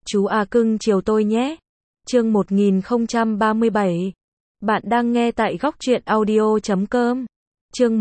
Chú à cưng chiều tôi nhé. Chương 1037. Bạn đang nghe tại góc truyện audio.com. Chương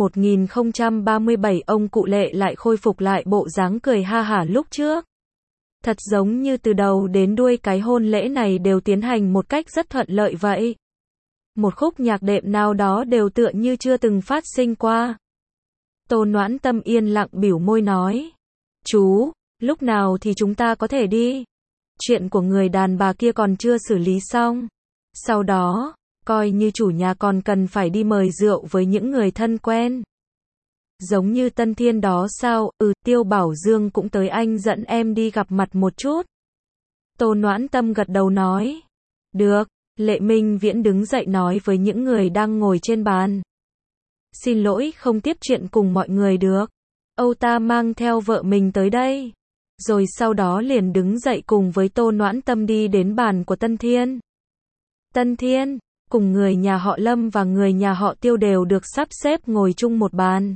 1037, ông cụ Lệ lại khôi phục lại bộ dáng cười ha hả lúc trước. Thật giống như từ đầu đến đuôi cái hôn lễ này đều tiến hành một cách rất thuận lợi vậy. Một khúc nhạc đệm nào đó đều tựa như chưa từng phát sinh qua. Tô Noãn Tâm yên lặng bĩu môi nói. Chú, lúc nào thì chúng ta có thể đi? Chuyện của người đàn bà kia còn chưa xử lý xong. Sau đó, coi như chủ nhà còn cần phải đi mời rượu với những người thân quen. Giống như Tân Thiên đó sao? Tiêu Bảo Dương cũng tới, anh dẫn em đi gặp mặt một chút. Tô Noãn Tâm gật đầu nói. Được. Lệ Minh Viễn đứng dậy nói với những người đang ngồi trên bàn. Xin lỗi không tiếp chuyện cùng mọi người được. Âu ta mang theo vợ mình tới đây. Rồi sau đó liền đứng dậy cùng với Tô Noãn Tâm đi đến bàn của Tân Thiên. Tân Thiên, cùng người nhà họ Lâm và người nhà họ Tiêu đều được sắp xếp ngồi chung một bàn.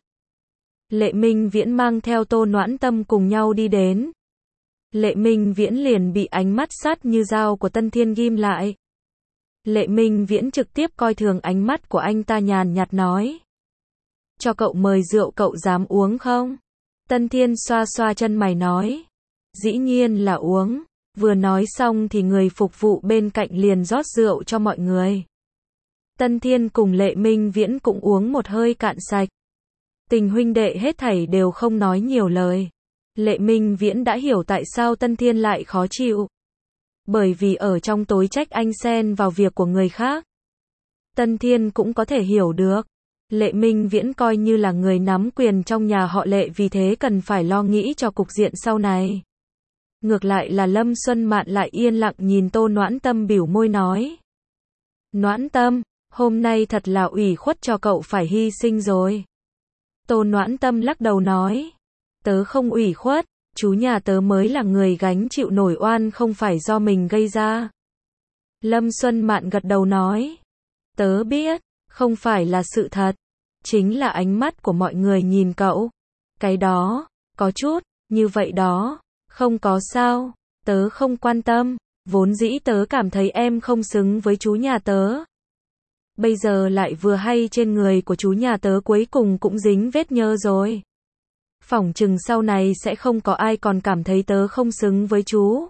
Lệ Minh Viễn mang theo Tô Noãn Tâm cùng nhau đi đến. Lệ Minh Viễn liền bị ánh mắt sát như dao của Tân Thiên ghim lại. Lệ Minh Viễn trực tiếp coi thường ánh mắt của anh ta, nhàn nhạt nói. Cho cậu mời rượu, cậu dám uống không? Tân Thiên xoa xoa chân mày nói. Dĩ nhiên là uống. Vừa nói xong thì người phục vụ bên cạnh liền rót rượu cho mọi người. Tân Thiên cùng Lệ Minh Viễn cũng uống một hơi cạn sạch. Tình huynh đệ hết thảy đều không nói nhiều lời. Lệ Minh Viễn đã hiểu tại sao Tân Thiên lại khó chịu. Bởi vì ở trong tối trách anh xen vào việc của người khác. Tân Thiên cũng có thể hiểu được. Lệ Minh Viễn coi như là người nắm quyền trong nhà họ Lệ, vì thế cần phải lo nghĩ cho cục diện sau này. Ngược lại là Lâm Xuân Mạn lại yên lặng nhìn Tô Noãn Tâm bĩu môi nói. Noãn Tâm, hôm nay thật là ủy khuất cho cậu phải hy sinh rồi. Tô Noãn Tâm lắc đầu nói. Tớ không ủy khuất, chú nhà tớ mới là người gánh chịu nổi oan không phải do mình gây ra. Lâm Xuân Mạn gật đầu nói. Tớ biết, không phải là sự thật. Chính là ánh mắt của mọi người nhìn cậu. Cái đó, có chút, như vậy đó. Không có sao, tớ không quan tâm. Vốn dĩ tớ cảm thấy em không xứng với chú nhà tớ. Bây giờ lại vừa hay trên người của chú nhà tớ cuối cùng cũng dính vết nhơ rồi. Phỏng chừng sau này sẽ không có ai còn cảm thấy tớ không xứng với chú.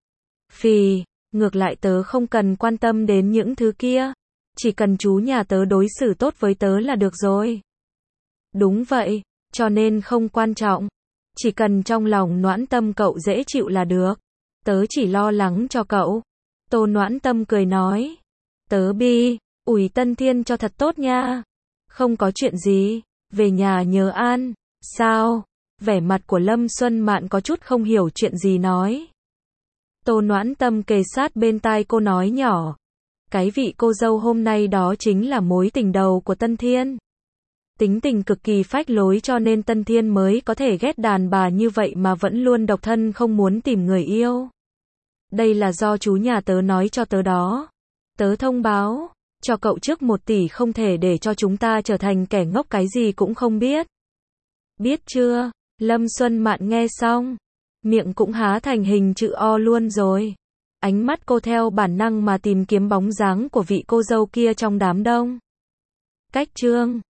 Phì, ngược lại tớ không cần quan tâm đến những thứ kia. Chỉ cần chú nhà tớ đối xử tốt với tớ là được rồi. Đúng vậy, cho nên không quan trọng. Chỉ cần trong lòng Noãn Tâm cậu dễ chịu là được. Tớ chỉ lo lắng cho cậu. Tô Noãn Tâm cười nói. Tớ ủi Tân Thiên cho thật tốt nha. Không có chuyện gì, về nhà nhớ an. Sao? Vẻ mặt của Lâm Xuân Mạn có chút không hiểu chuyện gì nói. Tô Noãn Tâm kề sát bên tai cô nói nhỏ. Cái vị cô dâu hôm nay đó chính là mối tình đầu của Tân Thiên. Tính tình cực kỳ phách lối cho nên Tân Thiên mới có thể ghét đàn bà như vậy mà vẫn luôn độc thân không muốn tìm người yêu. Đây là do chú nhà tớ nói cho tớ đó. Tớ thông báo cho cậu trước 1 tỷ không thể để cho chúng ta trở thành kẻ ngốc cái gì cũng không biết. Biết chưa? Lâm Xuân Mạn nghe xong, miệng cũng há thành hình chữ O luôn rồi. Ánh mắt cô theo bản năng mà tìm kiếm bóng dáng của vị cô dâu kia trong đám đông. Cách chương